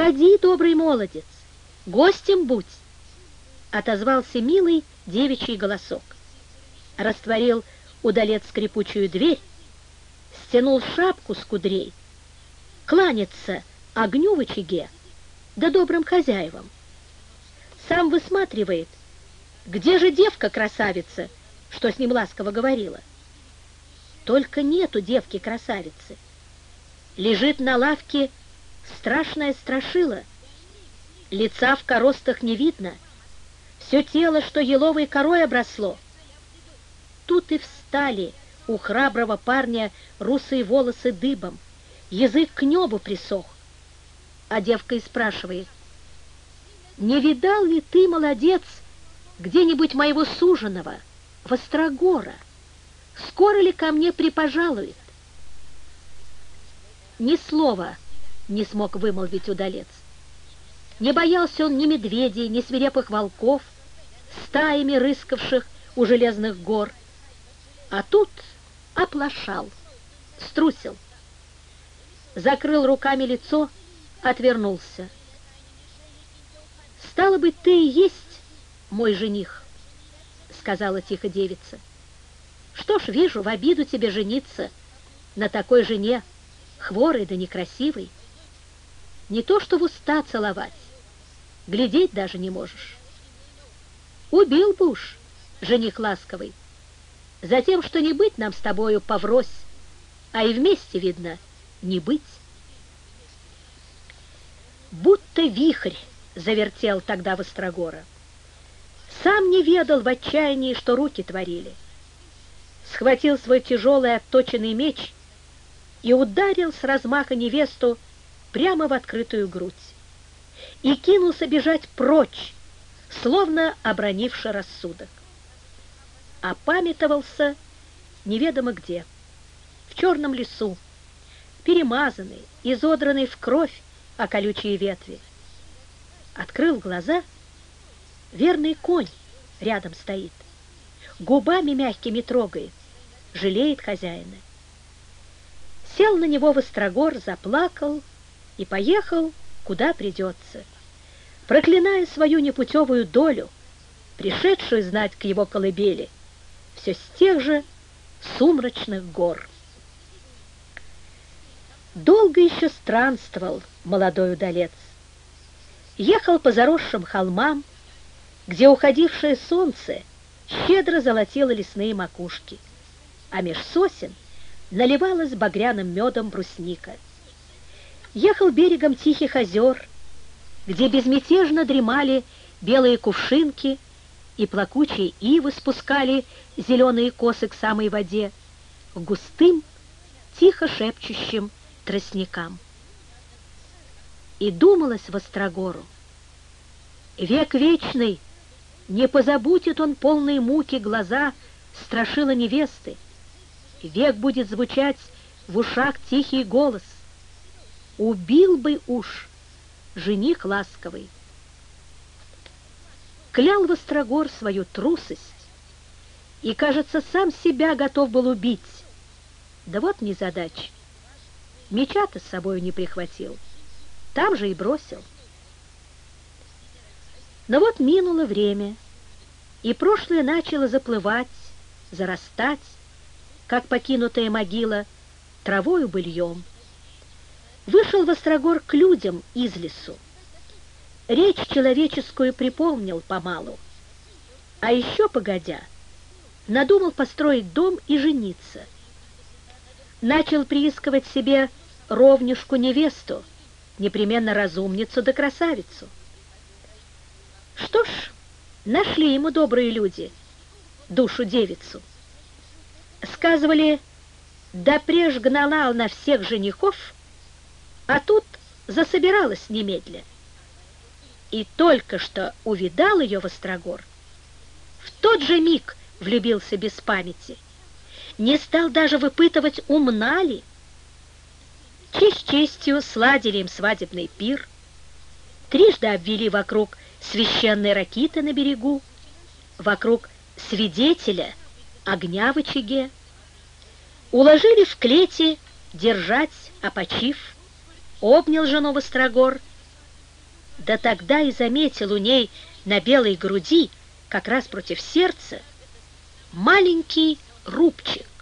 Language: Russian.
«Входи, добрый молодец, гостем будь!» Отозвался милый девичий голосок. Растворил удалец скрипучую дверь, стянул шапку с кудрей, кланяться огню в очаге, да добрым хозяевам. Сам высматривает, где же девка-красавица, что с ним ласково говорила. Только нету девки-красавицы. Лежит на лавке страшная страшила. Лица в коростах не видно, все тело, что еловой корой обросло. Тут и встали у храброго парня русые волосы дыбом, язык к небу присох. А девка и спрашивает: «Не видал ли ты, молодец, где-нибудь моего суженого, Вострогора? Скоро ли ко мне припожалует?» Ни слова не смог вымолвить удалец. Не боялся он ни медведей, ни свирепых волков, стаями рыскавших у железных гор. А тут оплошал, струсил, закрыл руками лицо, отвернулся. «Стало быть, ты и есть мой жених», — сказала тихо девица. «Что ж, вижу, в обиду тебе жениться на такой жене, хворой да некрасивой. Не то что в уста целовать, глядеть даже не можешь. Убил бы уж, жених ласковый, за тем, что не быть нам с тобою поврось, а и вместе, видно, не быть». Будто вихрь завертел тогда Вострогора. Сам не ведал в отчаянии, что руки творили. Схватил свой тяжелый отточенный меч и ударил с размаха невесту прямо в открытую грудь. И кинулся бежать прочь, словно обронивший рассудок. Опамятовался неведомо где, в черном лесу, перемазанный, изодранный в кровь о колючие ветви. Открыл глаза, верный конь рядом стоит, губами мягкими трогает, жалеет хозяина. Сел на него Вострогор, заплакал и поехал, куда придется, проклиная свою непутевую долю, пришедшую знать к его колыбели, все с тех же сумрачных гор. Долго еще странствовал молодой удалец. Ехал по заросшим холмам, где уходившее солнце щедро золотило лесные макушки, а меж сосен наливалась багряным медом брусника. Ехал берегом тихих озер, где безмятежно дремали белые кувшинки и плакучие ивы спускали зеленые косы к самой воде, к густым, тихо шепчущим тростникам. И думалось Вострогору: век вечный не позабудет он полные муки глаза страшила невесты, век будет звучать в ушах тихий голос: убил бы уж жених ласковый. Клял Вострогор свою трусость и, кажется, сам себя готов был убить. Да вот незадача. Меча-то с собою не прихватил, там же и бросил. Но вот минуло время, и прошлое начало заплывать, зарастать, как покинутая могила, травою быльем. Вышел Вострогор к людям из лесу. Речь человеческую припомнил помалу. А еще погодя, надумал построить дом и жениться. Начал приискивать себе ровнюшку-невесту, непременно разумницу да красавицу. Что ж, нашли ему добрые люди душу-девицу. Сказывали, да преж гнала на всех женихов, а тут засобиралась немедля. И только что увидал ее Вострогор, в тот же миг влюбился без памяти, не стал даже выпытывать, умна ли. Честь честью сладили им свадебный пир, трижды обвели вокруг священной ракиты на берегу, вокруг свидетеля огня в очаге, уложили в клети держать опочив, обнял жену Вострогор Да тогда и заметил у ней на белой груди, как раз против сердца, маленький рубчик.